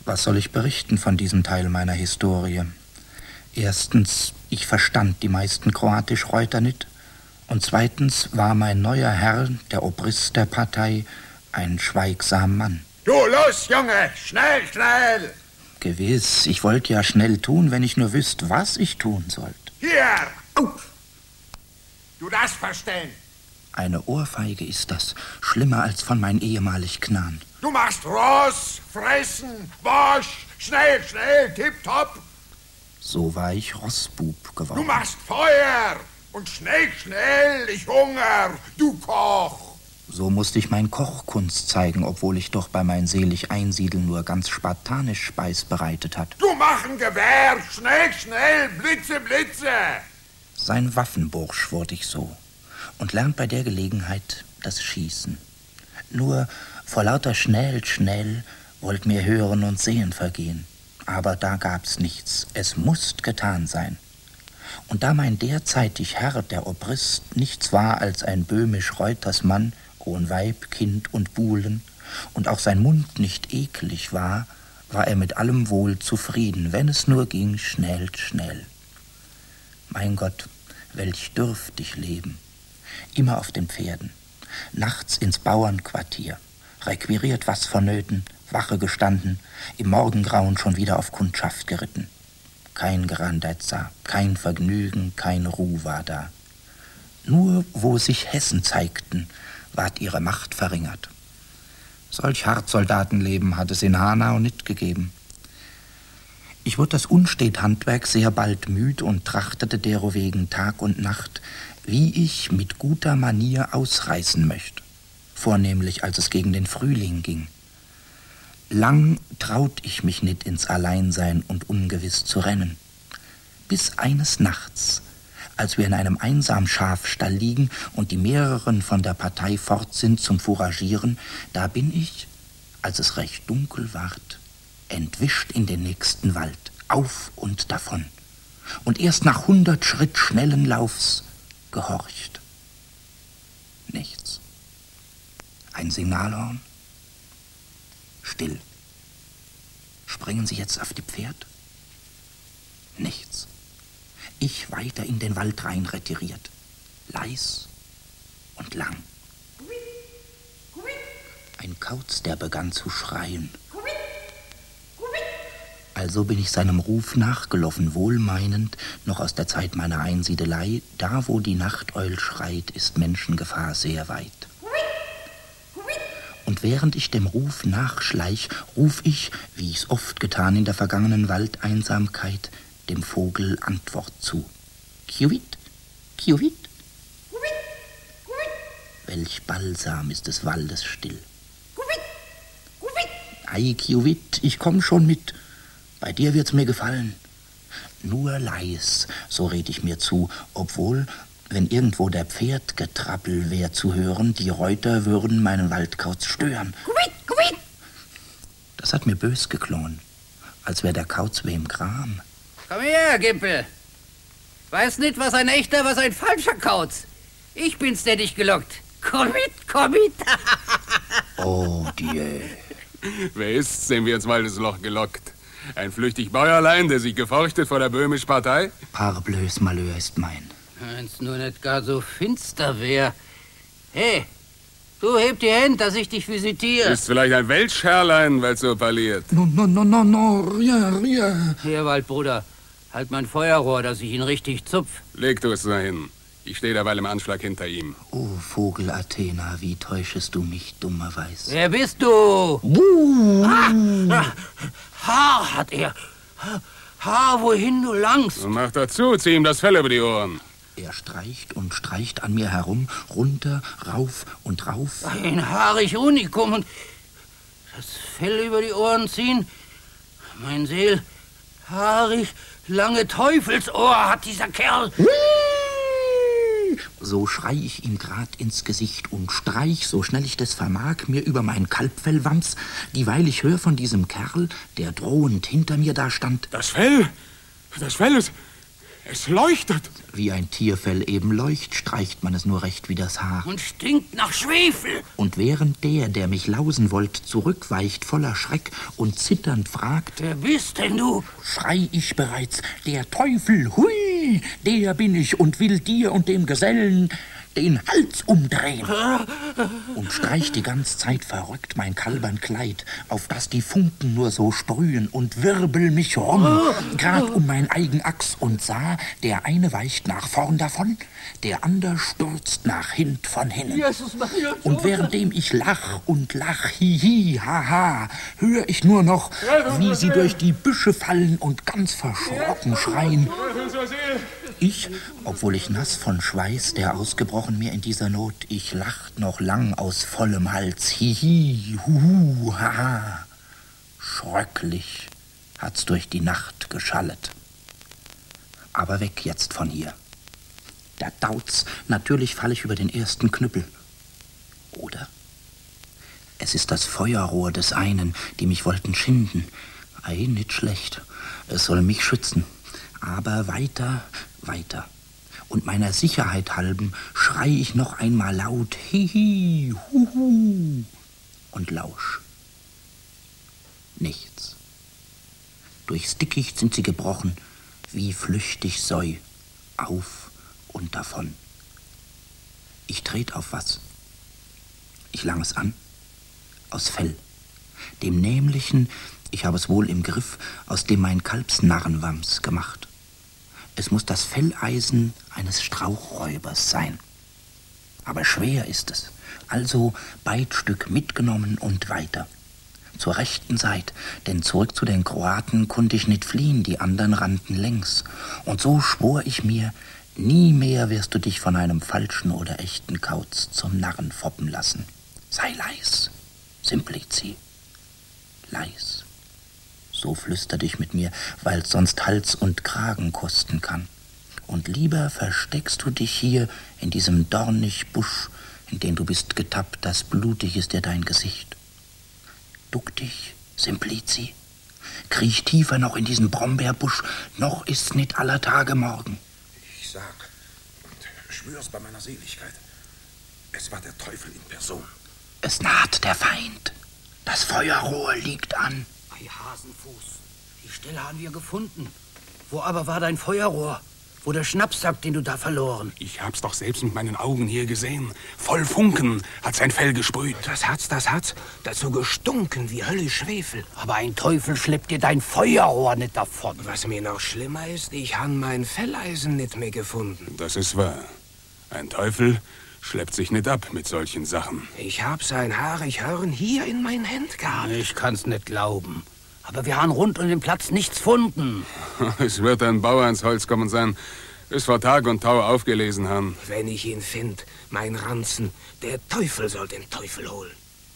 Was soll ich berichten von diesem Teil meiner Historie? Erstens, ich verstand die meisten Kroatisch-Reuter nicht. Und zweitens war mein neuer Herr, der Obrist der Partei, ein schweigsam Mann. Du, los, Junge, schnell, schnell! Gewiss, ich wollte ja schnell tun, wenn ich nur wüsste, was ich tun sollte. Hier! Auf! Du das verstehen. Eine Ohrfeige ist das, schlimmer als von mein ehemalig Knan. Du machst Ross, Fressen, Wasch, schnell, schnell, tipptopp. So war ich Rossbub geworden. Du machst Feuer und schnell, schnell, ich hunger, du Koch. So musste ich mein Kochkunst zeigen, obwohl ich doch bei mein selig Einsiedeln nur ganz spartanisch Speis bereitet hat. Du machen Gewehr, schnell, schnell, Blitze, Blitze. Sein Waffenbursch wurde ich so und lernt bei der Gelegenheit das Schießen. Nur vor lauter schnell, schnell wollt mir Hören und Sehen vergehen. Aber da gab's nichts, es mußt getan sein. Und da mein derzeitig Herr, der Obrist, nichts war als ein böhmisch-Reutersmann, ohn Weib, Kind und Buhlen, und auch sein Mund nicht eklig war er mit allem wohl zufrieden, wenn es nur ging schnell, schnell. Mein Gott, welch dürftig Leben, immer auf den Pferden, nachts ins Bauernquartier, requiriert was vonnöten, Wache gestanden, im Morgengrauen schon wieder auf Kundschaft geritten. Kein Grandezza, kein Vergnügen, kein Ruh war da. Nur wo sich Hessen zeigten, ward ihre Macht verringert. Solch hart Soldatenleben hat es in Hanau nicht gegeben. Ich wurde das Unstet-Handwerk sehr bald müd und trachtete derowegen Tag und Nacht, wie ich mit guter Manier ausreißen möchte, vornehmlich als es gegen den Frühling ging. Lang traut ich mich nicht ins Alleinsein und ungewiss zu rennen. Bis eines Nachts, als wir in einem einsamen Schafstall liegen und die mehreren von der Partei fort sind zum Fouragieren, da bin ich, als es recht dunkel ward, entwischt in den nächsten Wald, auf und davon, und erst nach 100 Schritt schnellen Laufs gehorcht. Nichts. Ein Signalhorn. Still. Springen Sie jetzt auf die Pferd? Nichts. Ich weiter in den Wald rein retiriert. Leis und lang. Ein Kauz, der begann zu schreien. Also bin ich seinem Ruf nachgelaufen, wohlmeinend, noch aus der Zeit meiner Einsiedelei, da wo die Nachteul schreit, ist Menschengefahr sehr weit. Und während ich dem Ruf nachschleich, ruf ich, wie ich's oft getan in der vergangenen Waldeinsamkeit, dem Vogel Antwort zu. Kiwit, Kiwit. Welch Balsam ist des Waldes still. Ei, Kiwit, ich komm schon mit. Bei dir wird's mir gefallen. Nur leis, so red ich mir zu, obwohl, wenn irgendwo der Pferdgetrappel wär zu hören, die Reuter würden meinen Waldkauz stören. Das hat mir bös geklungen, als wär der Kauz wem Gram. Komm her, Gimpel. Weiß nicht, was ein echter, was ein falscher Kauz. Ich bin's, der dich gelockt. Komm mit. Oh, Dieu. Wer ist's, den wir ins Waldesloch gelockt? Ein flüchtig Bäuerlein, der sich gefürchtet vor der böhmischen Partei? Parblös Malheur ist mein. Wenn's nur nicht gar so finster wär. Hey, du heb die Hände, dass ich dich visitiere. Ist vielleicht ein Weltscherlein, weil's so parliert. No, rien. Hier, Waldbruder, halt mein Feuerrohr, dass ich ihn richtig zupf. Leg du es dahin. Ich stehe derweil im Anschlag hinter ihm. O Vogel Athena, wie täuschest du mich dummerweise? Wer bist du? Haar hat er. Haar, wohin du langst? Und mach dazu, zieh ihm das Fell über die Ohren. Er streicht und streicht an mir herum, runter, rauf und rauf. Ein haarig Unikum und das Fell über die Ohren ziehen. Mein Seel, haarig, lange Teufelsohr hat dieser Kerl. So schrei ich ihm grad ins Gesicht und streich, so schnell ich das vermag, mir über mein Kalbfellwams, dieweil ich hör von diesem Kerl, der drohend hinter mir da stand. Das Fell Es leuchtet. Wie ein Tierfell eben leucht, streicht man es nur recht wie das Haar. Und stinkt nach Schwefel. Und während der mich lausen wollt, zurückweicht voller Schreck und zitternd fragt, wer bist denn du? Schrei ich bereits, der Teufel, hui, der bin ich und will dir und dem Gesellen den Hals umdrehen. Und streich die ganze Zeit verrückt mein kalbern Kleid, auf das die Funken nur so sprühen und wirbel mich rum, grad um mein Eigenachs und sah, der eine weicht nach vorn davon, der ander stürzt nach hint von hinnen. Jesus Maria. Und währenddem ich lach und lach, hihi, haha, hör ich nur noch, wie sie durch die Büsche fallen und ganz verschrocken schreien. Ich, obwohl ich nass von Schweiß, der ausgebrochen mir in dieser Not, ich lacht noch lang aus vollem Hals, hihi, huhu, haha. Schröcklich hat's durch die Nacht geschallet. Aber weg jetzt von hier. Da daut's, natürlich fall ich über den ersten Knüppel. Oder? Es ist das Feuerrohr des einen, die mich wollten schinden. Ei, nicht schlecht. Es soll mich schützen. Aber weiter, weiter. Und meiner Sicherheit halben schrei ich noch einmal laut, hihi, huhu, und lausch. Nichts. Durchs Dickicht sind sie gebrochen, wie flüchtig Säu, auf und davon. Ich tret auf was. Ich lang es an, aus Fell, dem nämlichen, ich habe es wohl im Griff, aus dem mein Kalbsnarrenwams gemacht. Es muss das Felleisen eines Strauchräubers sein. Aber schwer ist es, also beid Stück mitgenommen und weiter. Zur rechten Seite, denn zurück zu den Kroaten konnte ich nicht fliehen, die anderen rannten längs. Und so schwor ich mir, nie mehr wirst du dich von einem falschen oder echten Kauz zum Narren foppen lassen. Sei leis, Simplici, leis. So flüster dich mit mir, weil's sonst Hals und Kragen kosten kann. Und lieber versteckst du dich hier in diesem dornig Busch, in den du bist getappt, das blutig ist dir dein Gesicht. Duck dich, Simplici, kriech tiefer noch in diesen Brombeerbusch, noch ist's nicht aller Tage Morgen. Ich sag und schwör's bei meiner Seligkeit, es war der Teufel in Person. Es naht der Feind, das Feuerrohr liegt an. Ei, Hasenfuß, die Stelle haben wir gefunden. Wo aber war dein Feuerrohr? Wo der Schnappsack, den du da verloren? Ich hab's doch selbst mit meinen Augen hier gesehen. Voll Funken hat sein Fell gesprüht. Das hat's. Dazu gestunken wie höllisch Schwefel. Aber ein Teufel schleppt dir dein Feuerrohr nicht davon. Was mir noch schlimmer ist, ich han mein Felleisen nicht mehr gefunden. Das ist wahr. Ein Teufel schleppt sich nicht ab mit solchen Sachen. Ich hab sein haarig Hörn hier in mein Händ gehabt. Ich kann's nicht glauben. Aber wir haben rund um den Platz nichts gefunden. Es wird ein Bauer ins Holz kommen sein, es vor Tag und Tau aufgelesen haben. Wenn ich ihn find, mein Ranzen, der Teufel soll den Teufel holen.